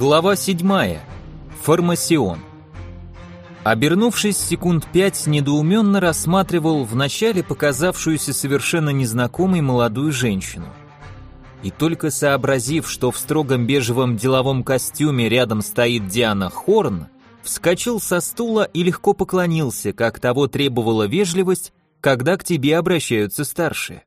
Глава 7. Формасион. Обернувшись секунд 5, недоуменно рассматривал вначале показавшуюся совершенно незнакомой молодую женщину. И только сообразив, что в строгом бежевом деловом костюме рядом стоит Диана Хорн, вскочил со стула и легко поклонился, как того требовала вежливость, когда к тебе обращаются старшие.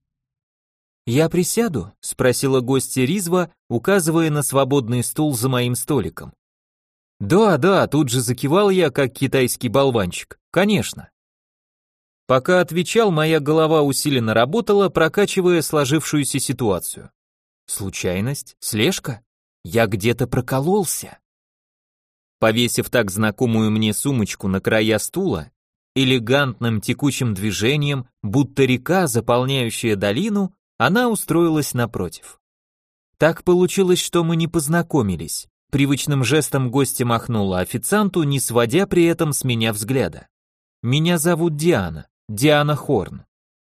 «Я присяду?» — спросила гостья Ризва, указывая на свободный стул за моим столиком. «Да, тут же закивал я, как китайский болванчик. Конечно». Пока отвечал, моя голова усиленно работала, прокачивая сложившуюся ситуацию. Случайность? Слежка? Я где-то прокололся. Повесив так знакомую мне сумочку на края стула, элегантным текучим движением, будто река, заполняющая долину, она устроилась напротив. Так получилось, что мы не познакомились. Привычным жестом гостья махнула официанту, не сводя при этом с меня взгляда. Меня зовут Диана Хорн.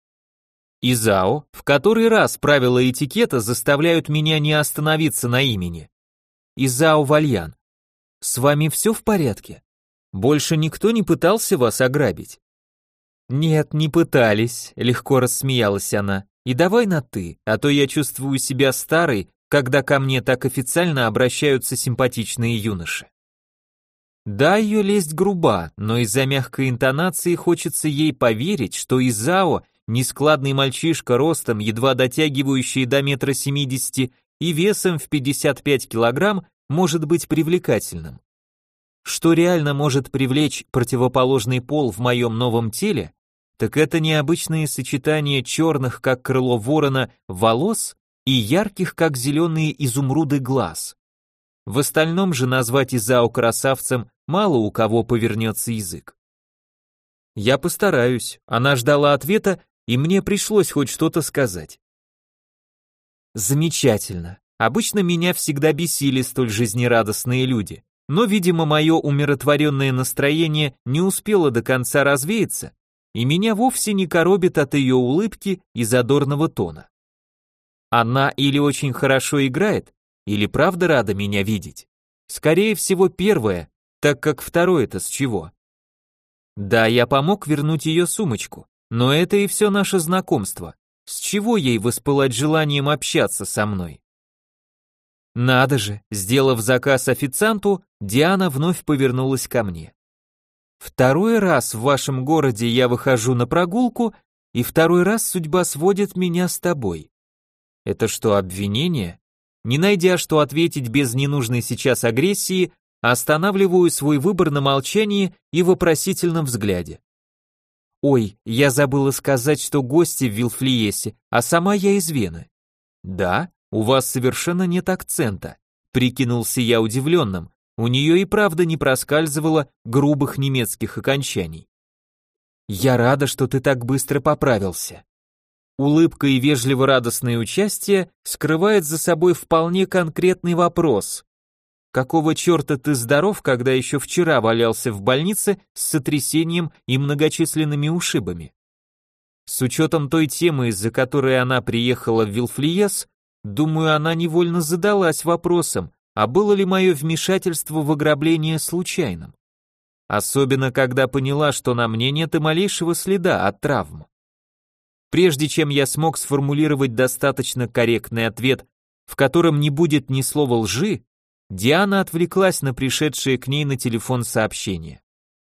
Изао, в который раз правила этикета заставляют меня не остановиться на имени. Изао Вальян. С вами все в порядке? Больше никто не пытался вас ограбить? Нет, не пытались, легко рассмеялась она. И давай на «ты», а то я чувствую себя старой, когда ко мне так официально обращаются симпатичные юноши. Да, ее лесть груба, но из-за мягкой интонации хочется ей поверить, что Изао, нескладный мальчишка ростом, едва дотягивающий до 1,70 м и весом в 55 килограмм, может быть привлекательным. Что реально может привлечь противоположный пол в моем новом теле, так это необычное сочетание черных, как крыло ворона, волос и ярких, как зеленые изумруды, глаз. В остальном же назвать Изао красавцем мало у кого повернется язык. Я постараюсь, она ждала ответа, и мне пришлось хоть что-то сказать. Замечательно. Обычно меня всегда бесили столь жизнерадостные люди, но, видимо, мое умиротворенное настроение не успело до конца развеяться, и меня вовсе не коробит от ее улыбки и задорного тона. Она или очень хорошо играет, или правда рада меня видеть. Скорее всего, первое, так как второе-то с чего? Да, я помог вернуть ее сумочку, но это и все наше знакомство. С чего ей воспылать желанием общаться со мной? Надо же, сделав заказ официанту, Диана вновь повернулась ко мне. Второй раз в вашем городе я выхожу на прогулку, и второй раз судьба сводит меня с тобой. Это что, обвинение? Не найдя, что ответить без ненужной сейчас агрессии, останавливаю свой выбор на молчании и вопросительном взгляде. Ой, я забыла сказать, что гости в Вилфлиесе, а сама я из Вены. Да, у вас совершенно нет акцента, прикинулся я удивленным. У нее и правда не проскальзывало грубых немецких окончаний. Я рада, что ты так быстро поправился. Улыбка и вежливо радостное участие скрывает за собой вполне конкретный вопрос. Какого черта ты здоров, когда еще вчера валялся в больнице с сотрясением и многочисленными ушибами? С учетом той темы, из-за которой она приехала в Вилфлиес, думаю, она невольно задалась вопросом, а было ли мое вмешательство в ограбление случайным? Особенно, когда поняла, что на мне нет и малейшего следа от травм. Прежде чем я смог сформулировать достаточно корректный ответ, в котором не будет ни слова лжи, Диана отвлеклась на пришедшее к ней на телефон сообщение.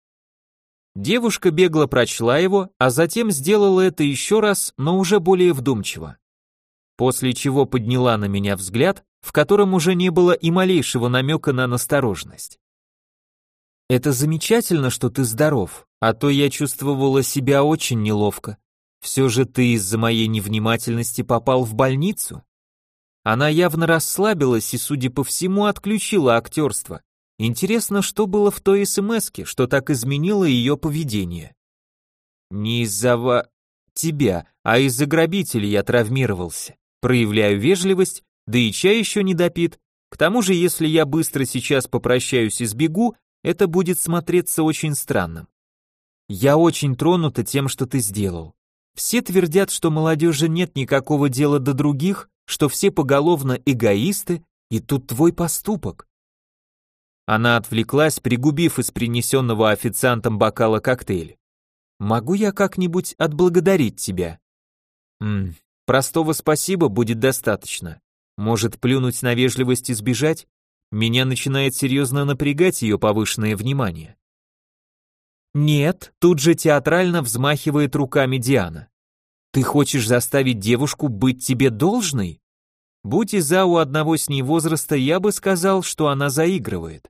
Девушка бегло прочла его, а затем сделала это еще раз, но уже более вдумчиво. После чего подняла на меня взгляд, в котором уже не было и малейшего намека на настороженность. «Это замечательно, что ты здоров, а то я чувствовала себя очень неловко. Все же ты из-за моей невнимательности попал в больницу». Она явно расслабилась и, судя по всему, отключила актерство. Интересно, что было в той СМСке, что так изменило ее поведение. «Не из-за тебя, а из-за грабителей я травмировался. Проявляю вежливость, да и чай еще не допит. К тому же, если я быстро сейчас попрощаюсь и сбегу, это будет смотреться очень странным. Я очень тронута тем, что ты сделал. Все твердят, что молодежи нет никакого дела до других, что все поголовно эгоисты, и тут твой поступок. Она отвлеклась, пригубив из принесенного официантом бокала коктейль. «Могу я как-нибудь отблагодарить тебя?» Простого спасибо будет достаточно. Может, плюнуть на вежливость и сбежать? Меня начинает серьезно напрягать ее повышенное внимание. Нет, тут же театрально взмахивает руками Диана. Ты хочешь заставить девушку быть тебе должной? Будь Иза у одного с ней возраста, я бы сказал, что она заигрывает.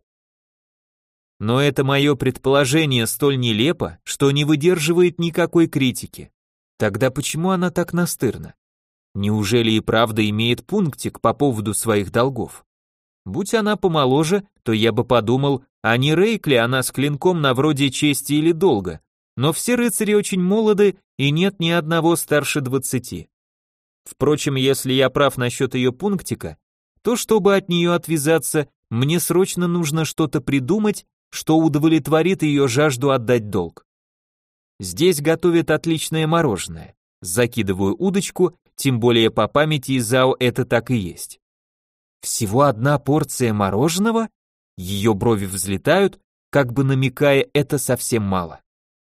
Но это мое предположение столь нелепо, что не выдерживает никакой критики. Тогда почему она так настырна? Неужели и правда имеет пунктик по поводу своих долгов? Будь она помоложе, то я бы подумал, а не рейк ли она с клинком на вроде чести или долга, но все рыцари очень молоды и нет ни одного старше 20. Впрочем, если я прав насчет ее пунктика, то чтобы от нее отвязаться, мне срочно нужно что-то придумать, что удовлетворит ее жажду отдать долг. Здесь готовят отличное мороженое. Закидываю удочку, тем более по памяти Изао это так и есть. Всего одна порция мороженого? Ее брови взлетают, как бы намекая, это совсем мало.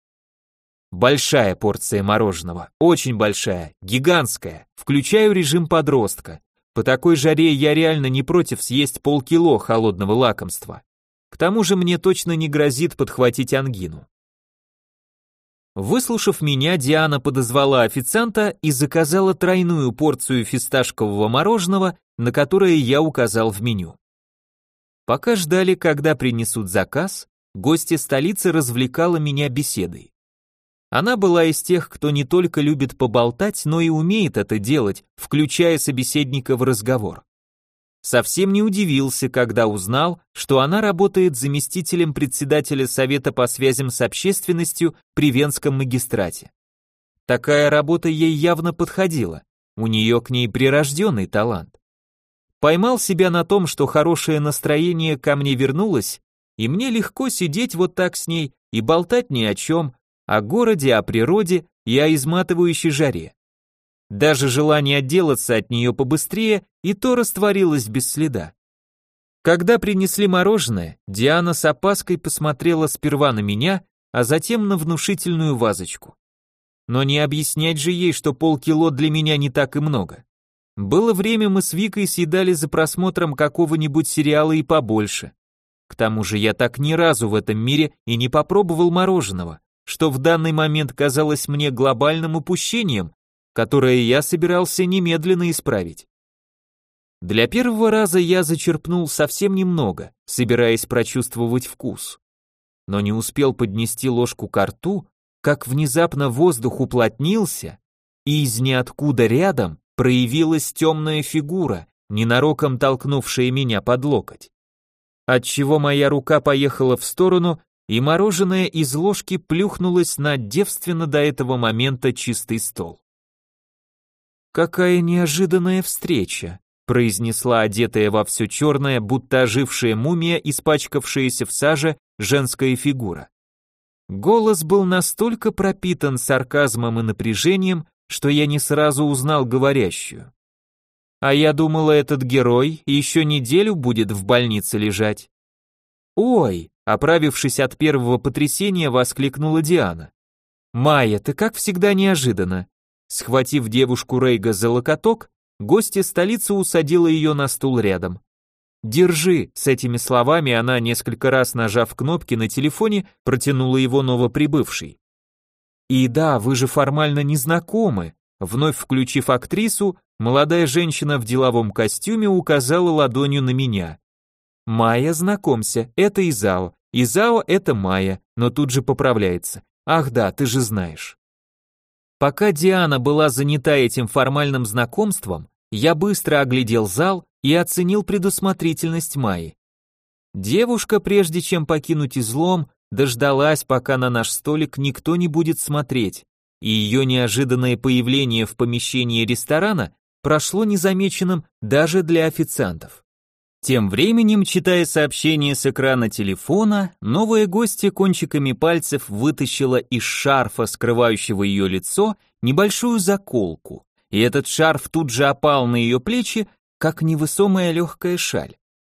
Большая порция мороженого, очень большая, гигантская, включаю режим подростка. По такой жаре я реально не против съесть полкило холодного лакомства. К тому же мне точно не грозит подхватить ангину. Выслушав меня, Диана подозвала официанта и заказала тройную порцию фисташкового мороженого, на которое я указал в меню. Пока ждали, когда принесут заказ, гостья столицы развлекала меня беседой. Она была из тех, кто не только любит поболтать, но и умеет это делать, включая собеседника в разговор. Совсем не удивился, когда узнал, что она работает заместителем председателя Совета по связям с общественностью при Венском магистрате. Такая работа ей явно подходила, у нее к ней прирожденный талант. Поймал себя на том, что хорошее настроение ко мне вернулось, и мне легко сидеть вот так с ней и болтать ни о чем, о городе, о природе и о изматывающей жаре. Даже желание отделаться от нее побыстрее и то растворилось без следа. Когда принесли мороженое, Диана с опаской посмотрела сперва на меня, а затем на внушительную вазочку. Но не объяснять же ей, что полкило для меня не так и много. Было время, мы с Викой съедали за просмотром какого-нибудь сериала и побольше. К тому же я так ни разу в этом мире и не попробовал мороженого, что в данный момент казалось мне глобальным упущением, которое я собирался немедленно исправить. Для первого раза я зачерпнул совсем немного, собираясь прочувствовать вкус. Но не успел поднести ложку ко рту, как внезапно воздух уплотнился, и из ниоткуда рядом проявилась темная фигура, ненароком толкнувшая меня под локоть. Отчего моя рука поехала в сторону, и мороженое из ложки плюхнулось на девственно до этого момента чистый стол. «Какая неожиданная встреча», произнесла одетая во все черное, будто ожившая мумия, испачкавшаяся в саже, женская фигура. Голос был настолько пропитан сарказмом и напряжением, что я не сразу узнал говорящую. А я думала, этот герой еще неделю будет в больнице лежать. «Ой!» — оправившись от первого потрясения, воскликнула Диана. «Майя, ты как всегда неожиданно». Схватив девушку Рейга за локоток, гостья столицы усадила ее на стул рядом. «Держи», с этими словами она, несколько раз нажав кнопки на телефоне, протянула его новоприбывшей. «И да, вы же формально не знакомы», вновь включив актрису, молодая женщина в деловом костюме указала ладонью на меня. «Майя, знакомься, это Изао, Изао это Майя», но тут же поправляется. «Ах да, ты же знаешь». Пока Диана была занята этим формальным знакомством, я быстро оглядел зал и оценил предусмотрительность Майи. Девушка, прежде чем покинуть излом, дождалась, пока на наш столик никто не будет смотреть, и ее неожиданное появление в помещении ресторана прошло незамеченным даже для официантов. Тем временем, читая сообщение с экрана телефона, новая гостья кончиками пальцев вытащила из шарфа, скрывающего ее лицо, небольшую заколку, и этот шарф тут же опал на ее плечи, как невесомая легкая шаль.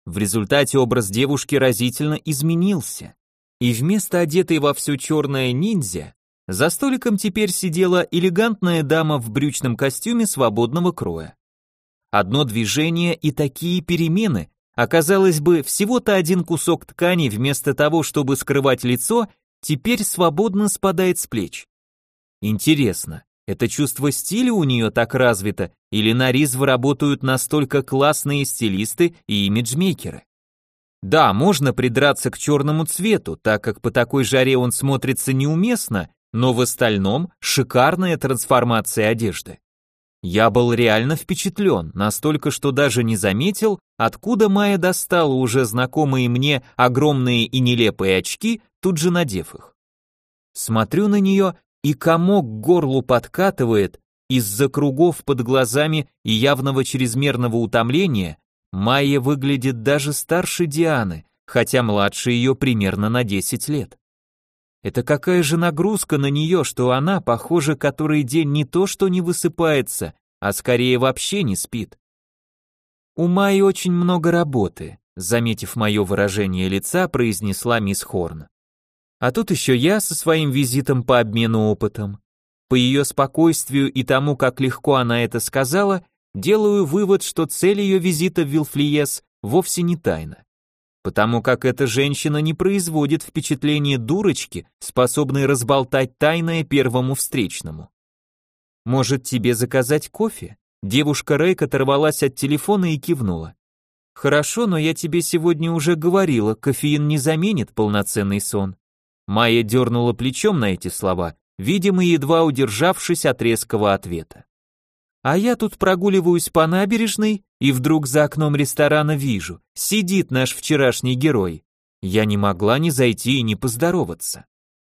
В результате образ девушки разительно изменился. И вместо одетой во все черное ниндзя, за столиком теперь сидела элегантная дама в брючном костюме свободного кроя. Одно движение и такие перемены, оказалось бы, всего-то один кусок ткани вместо того, чтобы скрывать лицо, теперь свободно спадает с плеч. Интересно, это чувство стиля у нее так развито, или на Ризв работают настолько классные стилисты и имиджмейкеры? Да, можно придраться к черному цвету, так как по такой жаре он смотрится неуместно, но в остальном шикарная трансформация одежды. Я был реально впечатлен, настолько, что даже не заметил, откуда Майя достала уже знакомые мне огромные и нелепые очки, тут же надев их. Смотрю на нее, и комок к горлу подкатывает, из-за кругов под глазами и явного чрезмерного утомления Майя выглядит даже старше Дианы, хотя младше ее примерно на 10 лет. Это какая же нагрузка на нее, что она, похоже, который день не то что не высыпается, а скорее вообще не спит. У Майи очень много работы, заметив мое выражение лица, произнесла мисс Хорн. А тут еще я со своим визитом по обмену опытом. По ее спокойствию и тому, как легко она это сказала, делаю вывод, что цель ее визита в Вилфлиес вовсе не тайна. Потому как эта женщина не производит впечатление дурочки, способной разболтать тайное первому встречному. Может, тебе заказать кофе? Девушка Рейк оторвалась от телефона и кивнула. Хорошо, но я тебе сегодня уже говорила, кофеин не заменит полноценный сон. Майя дернула плечом на эти слова, видимо, едва удержавшись от резкого ответа. А я тут прогуливаюсь по набережной, и вдруг за окном ресторана вижу, сидит наш вчерашний герой. Я не могла не зайти и не поздороваться.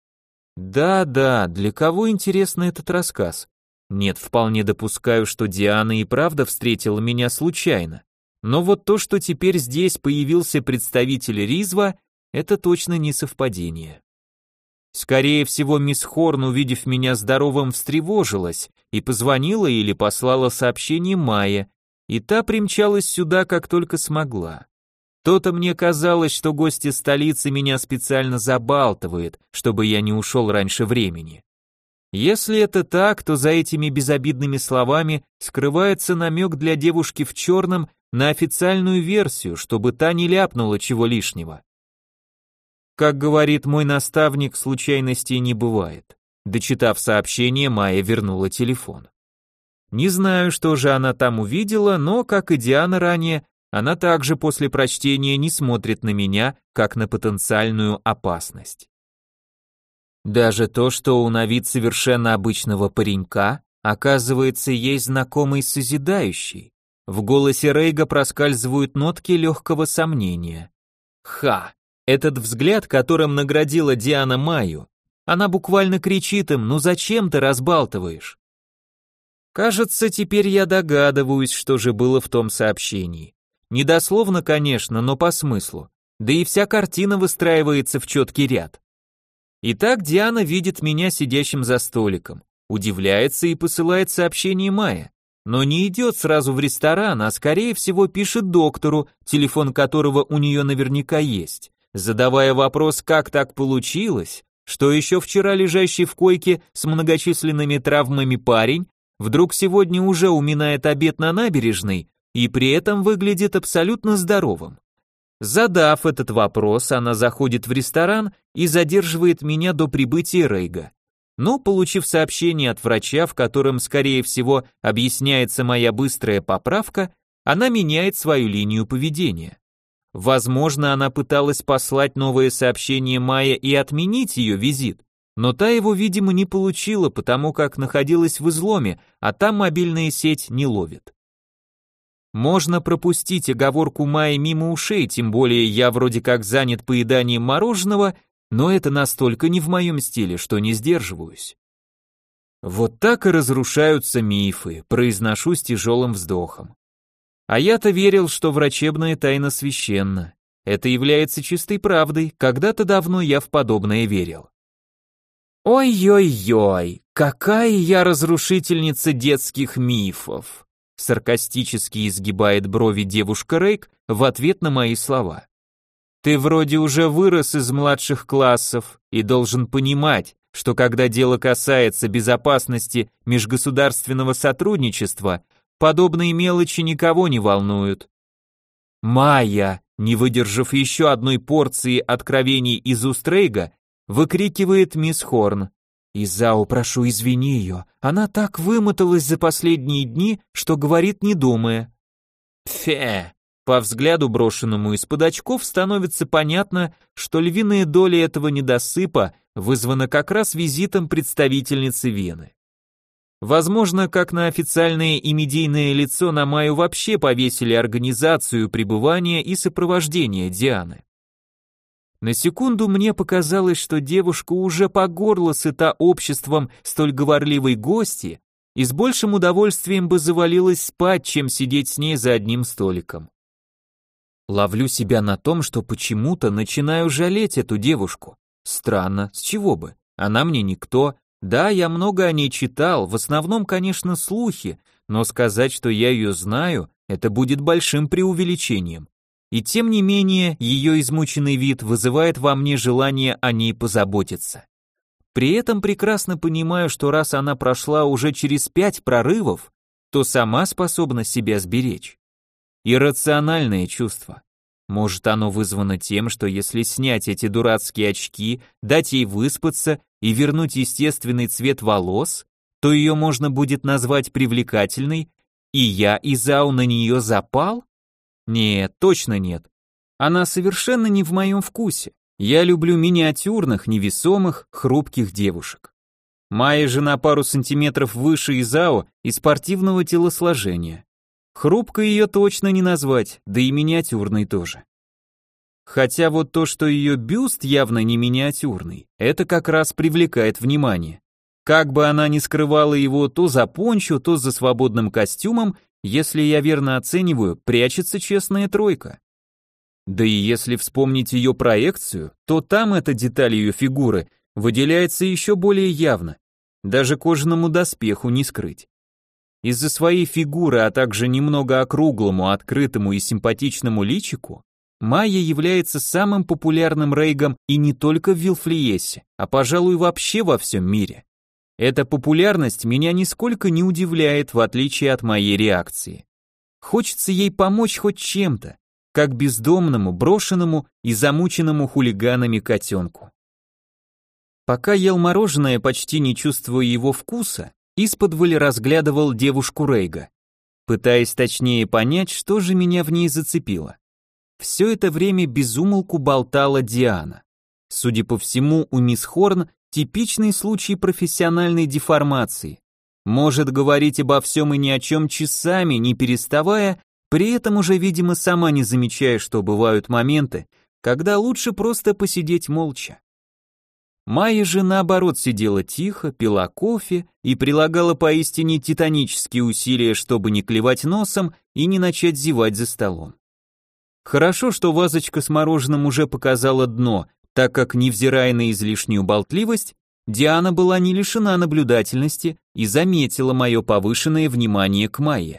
Да, для кого интересно этот рассказ? Нет, вполне допускаю, что Диана и правда встретила меня случайно. Но вот то, что теперь здесь появился представитель Ризва, это точно не совпадение. Скорее всего, мисс Хорн, увидев меня здоровым, встревожилась и позвонила или послала сообщение Майе, и та примчалась сюда, как только смогла. То-то мне казалось, что гости столицы меня специально забалтывают, чтобы я не ушел раньше времени. Если это так, то за этими безобидными словами скрывается намек для девушки в черном на официальную версию, чтобы та не ляпнула чего лишнего. Как говорит мой наставник, случайностей не бывает. Дочитав сообщение, Майя вернула телефон. Не знаю, что же она там увидела, но, как и Диана ранее, она также после прочтения не смотрит на меня, как на потенциальную опасность. Даже то, что у на вид совершенно обычного паренька, оказывается, есть знакомый созидающий. В голосе Рейга проскальзывают нотки легкого сомнения. Ха! Этот взгляд, которым наградила Диана Майю, она буквально кричит им: «Ну зачем ты разбалтываешь?» Кажется, теперь я догадываюсь, что же было в том сообщении. Недословно, конечно, но по смыслу. Да и вся картина выстраивается в четкий ряд. Итак, Диана видит меня сидящим за столиком, удивляется и посылает сообщение Майе, но не идет сразу в ресторан, а скорее всего пишет доктору, телефон которого у нее наверняка есть, задавая вопрос, как так получилось, что еще вчера лежащий в койке с многочисленными травмами парень вдруг сегодня уже уминает обед на набережной и при этом выглядит абсолютно здоровым. Задав этот вопрос, она заходит в ресторан и задерживает меня до прибытия Рейга. Но, получив сообщение от врача, в котором, скорее всего, объясняется моя быстрая поправка, она меняет свою линию поведения. Возможно, она пыталась послать новое сообщение Майе и отменить ее визит, но та его, видимо, не получила, потому как находилась в изломе, а там мобильная сеть не ловит. Можно пропустить оговорку Майи мимо ушей, тем более я вроде как занят поеданием мороженого, но это настолько не в моем стиле, что не сдерживаюсь. Вот так и разрушаются мифы, произношу с тяжелым вздохом. А я-то верил, что врачебная тайна священна. Это является чистой правдой, когда-то давно я в подобное верил. Ой-ой-ой, какая я разрушительница детских мифов. саркастически изгибает брови девушка Рейк в ответ на мои слова. Ты вроде уже вырос из младших классов и должен понимать, что когда дело касается безопасности межгосударственного сотрудничества, подобные мелочи никого не волнуют. Майя, не выдержав еще одной порции откровений из уст Рейга, выкрикивает мисс Хорн. «Изао, прошу, извини ее, она так вымоталась за последние дни, что говорит не думая». Пфе! По взгляду, брошенному из-под очков, становится понятно, что львиная доля этого недосыпа вызвана как раз визитом представительницы Вены. Возможно, как на официальное и медийное лицо на Майю вообще повесили организацию пребывания и сопровождения Дианы. На секунду мне показалось, что девушка уже по горло сыта обществом столь говорливой гости и с большим удовольствием бы завалилась спать, чем сидеть с ней за одним столиком. Ловлю себя на том, что почему-то начинаю жалеть эту девушку. Странно, с чего бы? Она мне никто. Да, я много о ней читал, в основном, конечно, слухи, но сказать, что я ее знаю, это будет большим преувеличением. И тем не менее, ее измученный вид вызывает во мне желание о ней позаботиться. При этом прекрасно понимаю, что раз она прошла уже через 5 прорывов, то сама способна себя сберечь. Иррациональное чувство. Может, оно вызвано тем, что если снять эти дурацкие очки, дать ей выспаться и вернуть естественный цвет волос, то ее можно будет назвать привлекательной, и я, Изао, на нее запал? Нет, точно нет. Она совершенно не в моем вкусе. Я люблю миниатюрных, невесомых, хрупких девушек. Майя же на пару сантиметров выше Изао и спортивного телосложения. Хрупкой ее точно не назвать, да и миниатюрной тоже. Хотя вот то, что ее бюст явно не миниатюрный, это как раз привлекает внимание. Как бы она ни скрывала его то за пончо, то за свободным костюмом, если я верно оцениваю, прячется честная тройка. Да и если вспомнить ее проекцию, то там эта деталь ее фигуры выделяется еще более явно. Даже кожаному доспеху не скрыть. Из-за своей фигуры, а также немного округлому, открытому и симпатичному личику, Майя является самым популярным рейгом и не только в Вилфлиесе, а, пожалуй, вообще во всем мире. Эта популярность меня нисколько не удивляет, в отличие от моей реакции. Хочется ей помочь хоть чем-то, как бездомному, брошенному и замученному хулиганами котенку. Пока ел мороженое, почти не чувствуя его вкуса, исподволь разглядывал девушку Рейга, пытаясь точнее понять, что же меня в ней зацепило. Все это время без умолку болтала Диана. Судя по всему, у мисс Хорн типичный случай профессиональной деформации. Может говорить обо всем и ни о чем часами, не переставая, при этом уже, видимо, сама не замечая, что бывают моменты, когда лучше просто посидеть молча. Майя же, наоборот, сидела тихо, пила кофе и прилагала поистине титанические усилия, чтобы не клевать носом и не начать зевать за столом. Хорошо, что вазочка с мороженым уже показала дно, так как, невзирая на излишнюю болтливость, Диана была не лишена наблюдательности и заметила мое повышенное внимание к Майе.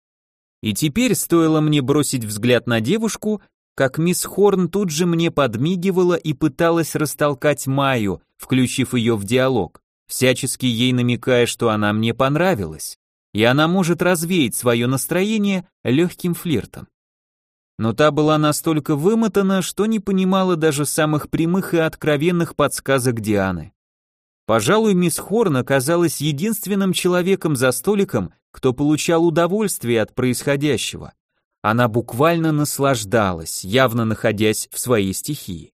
И теперь, стоило мне бросить взгляд на девушку, как мисс Хорн тут же мне подмигивала и пыталась растолкать Майю, включив ее в диалог, всячески ей намекая, что она мне понравилась, и она может развеять свое настроение легким флиртом. Но та была настолько вымотана, что не понимала даже самых прямых и откровенных подсказок Дианы. Пожалуй, мисс Хорн оказалась единственным человеком за столиком, кто получал удовольствие от происходящего. Она буквально наслаждалась, явно находясь в своей стихии.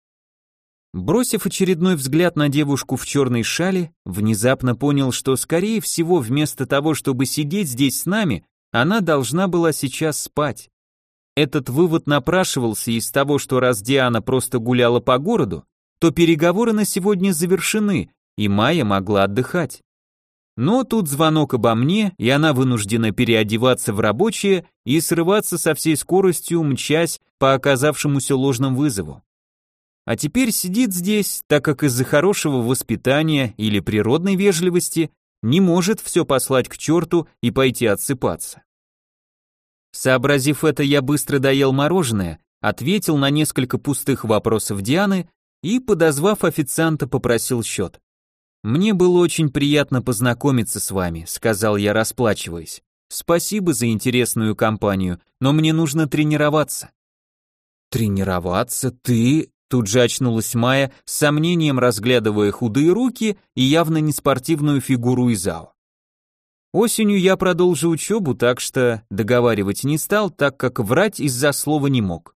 Бросив очередной взгляд на девушку в черной шале, внезапно понял, что, скорее всего, вместо того, чтобы сидеть здесь с нами, она должна была сейчас спать. Этот вывод напрашивался из того, что раз Диана просто гуляла по городу, то переговоры на сегодня завершены, и Майя могла отдыхать. Но тут звонок обо мне, и она вынуждена переодеваться в рабочее и срываться со всей скоростью, мчась по оказавшемуся ложному вызову. А теперь сидит здесь, так как из-за хорошего воспитания или природной вежливости не может все послать к черту и пойти отсыпаться. Сообразив это, я быстро доел мороженое, ответил на несколько пустых вопросов Дианы и, подозвав официанта, попросил счет. «Мне было очень приятно познакомиться с вами», — сказал я, расплачиваясь. «Спасибо за интересную компанию, но мне нужно тренироваться». «Тренироваться? Ты?» Тут же очнулась Майя, с сомнением разглядывая худые руки и явно неспортивную фигуру Изао. Осенью я продолжу учебу, так что договаривать не стал, так как врать из-за слова не мог.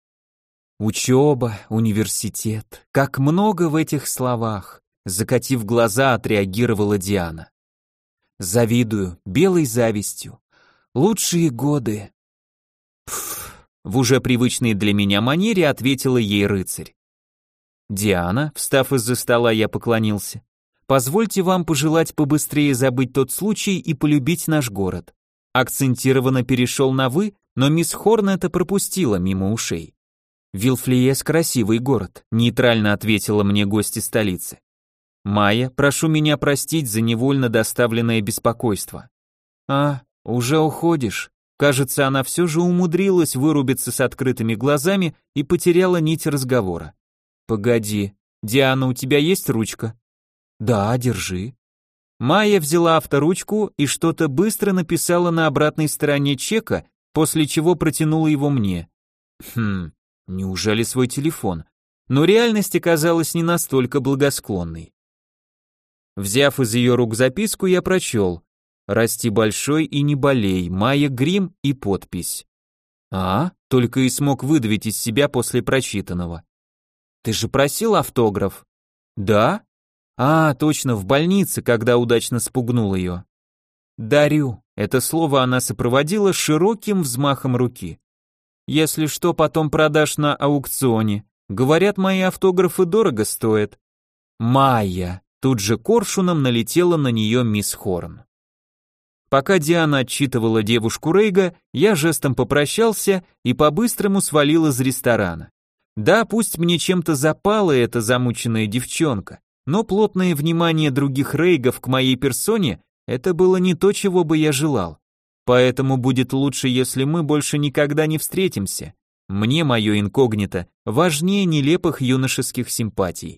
Учеба, университет, как много в этих словах, закатив глаза, отреагировала Диана. Завидую, белой завистью. Лучшие годы. Пф. В уже привычной для меня манере ответила ей рыцарь. «Диана», встав из-за стола, я поклонился, «позвольте вам пожелать побыстрее забыть тот случай и полюбить наш город». Акцентированно перешел на «вы», но мисс Хорн это пропустила мимо ушей. «Вилфлиес — красивый город», — нейтрально ответила мне гостья столицы. «Майя, прошу меня простить за невольно доставленное беспокойство». «А, уже уходишь?» Кажется, она все же умудрилась вырубиться с открытыми глазами и потеряла нить разговора. «Погоди, Диана, у тебя есть ручка?» «Да, держи». Майя взяла авторучку и что-то быстро написала на обратной стороне чека, после чего протянула его мне. Неужели свой телефон? Но реальность оказалась не настолько благосклонной. Взяв из ее рук записку, я прочел: «Расти большой и не болей, Майя Грим» и подпись. Только и смог выдавить из себя после прочитанного. «Ты же просил автограф?» «Да?» Точно, в больнице, когда удачно спугнул ее. «Дарю», это слово она сопроводила широким взмахом руки. «Если что, потом продашь на аукционе. Говорят, мои автографы дорого стоят». «Майя», тут же коршуном налетела на нее мисс Хорн. Пока Диана отчитывала девушку Рейга, я жестом попрощался и по-быстрому свалил из ресторана. Да, пусть мне чем-то запала эта замученная девчонка, но плотное внимание других Рейгов к моей персоне — это было не то, чего бы я желал. Поэтому будет лучше, если мы больше никогда не встретимся. Мне мое инкогнито важнее нелепых юношеских симпатий.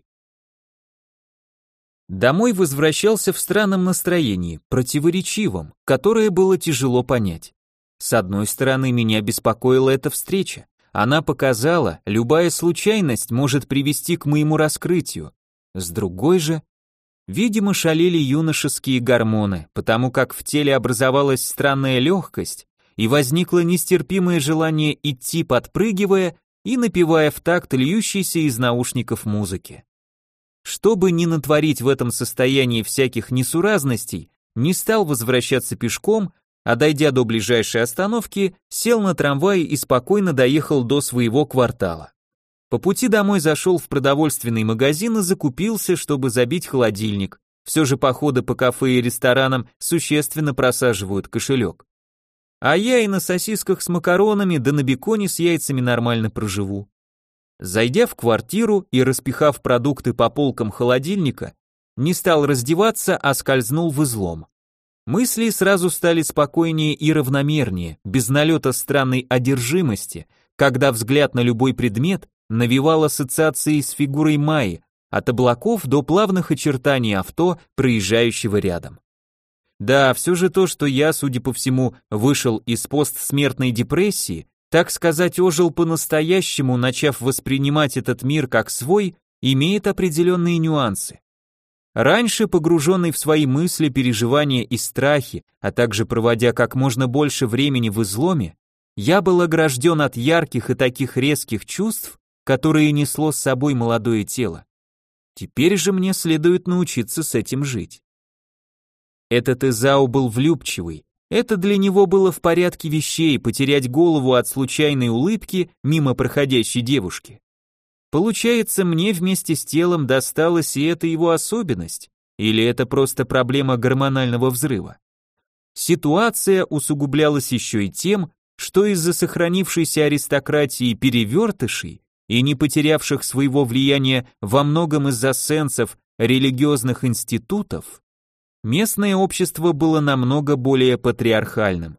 Домой возвращался в странном настроении, противоречивом, которое было тяжело понять. С одной стороны, меня беспокоила эта встреча. Она показала, любая случайность может привести к моему раскрытию. С другой же, видимо, шалели юношеские гормоны, потому как в теле образовалась странная легкость и возникло нестерпимое желание идти, подпрыгивая и напевая в такт льющейся из наушников музыки. Чтобы не натворить в этом состоянии всяких несуразностей, не стал возвращаться пешком, а дойдя до ближайшей остановки, сел на трамвай и спокойно доехал до своего квартала. По пути домой зашел в продовольственный магазин и закупился, чтобы забить холодильник. Все же походы по кафе и ресторанам существенно просаживают кошелек. А я и на сосисках с макаронами, да на беконе с яйцами нормально проживу. Зайдя в квартиру и распихав продукты по полкам холодильника, не стал раздеваться, а скользнул в излом. Мысли сразу стали спокойнее и равномернее, без налета странной одержимости, когда взгляд на любой предмет навевал ассоциации с фигурой Майи, от облаков до плавных очертаний авто, проезжающего рядом. Да, все же то, что я, судя по всему, вышел из постсмертной депрессии, так сказать, ожил по-настоящему, начав воспринимать этот мир как свой, имеет определенные нюансы. Раньше, погруженный в свои мысли, переживания и страхи, а также проводя как можно больше времени в изломе, я был огражден от ярких и таких резких чувств, которые несло с собой молодое тело. Теперь же мне следует научиться с этим жить. Этот Изао был влюбчивый. Это для него было в порядке вещей потерять голову от случайной улыбки мимо проходящей девушки. Получается, мне вместе с телом досталась и эта его особенность, или это просто проблема гормонального взрыва? Ситуация усугублялась еще и тем, что из-за сохранившейся аристократии перевертышей и не потерявших своего влияния во многом из-за сенсов религиозных институтов, местное общество было намного более патриархальным.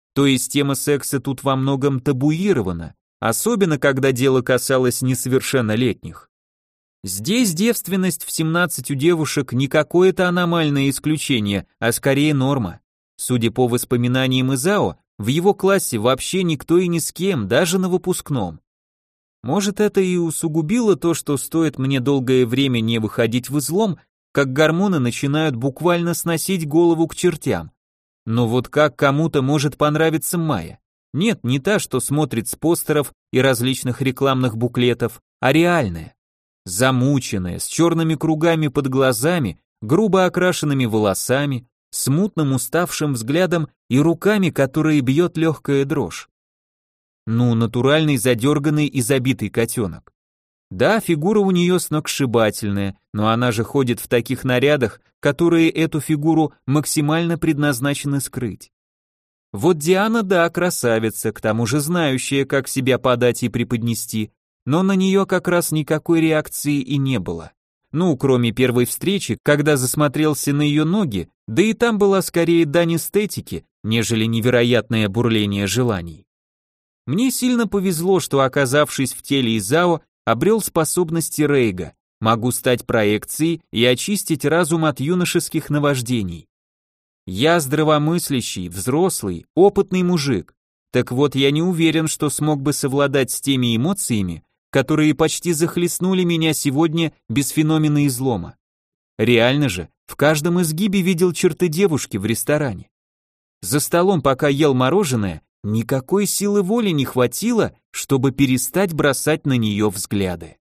То есть тема секса тут во многом табуирована, особенно когда дело касалось несовершеннолетних. Здесь девственность в 17 у девушек не какое-то аномальное исключение, а скорее норма. Судя по воспоминаниям Изао, в его классе вообще никто и ни с кем, даже на выпускном. Может, это и усугубило то, что стоит мне долгое время не выходить в излом, как гормоны начинают буквально сносить голову к чертям. Но вот как кому-то может понравиться Майя? Нет, не та, что смотрит с постеров и различных рекламных буклетов, а реальная. Замученная, с черными кругами под глазами, грубо окрашенными волосами, с мутным уставшим взглядом и руками, которые бьет легкая дрожь. Ну, натуральный задерганный и забитый котенок. Да, фигура у нее сногсшибательная, но она же ходит в таких нарядах, которые эту фигуру максимально предназначены скрыть. Вот Диана, да, красавица, к тому же знающая, как себя подать и преподнести, но на нее как раз никакой реакции и не было. Ну, кроме первой встречи, когда засмотрелся на ее ноги, да и там была скорее дань эстетики, нежели невероятное бурление желаний. Мне сильно повезло, что, оказавшись в теле Изао, обрел способности Рейга, могу стать проекцией и очистить разум от юношеских наваждений. Я здравомыслящий, взрослый, опытный мужик. Так вот, я не уверен, что смог бы совладать с теми эмоциями, которые почти захлестнули меня сегодня без феномена излома. Реально же, в каждом изгибе видел черты девушки в ресторане. За столом, пока ел мороженое, никакой силы воли не хватило, чтобы перестать бросать на нее взгляды.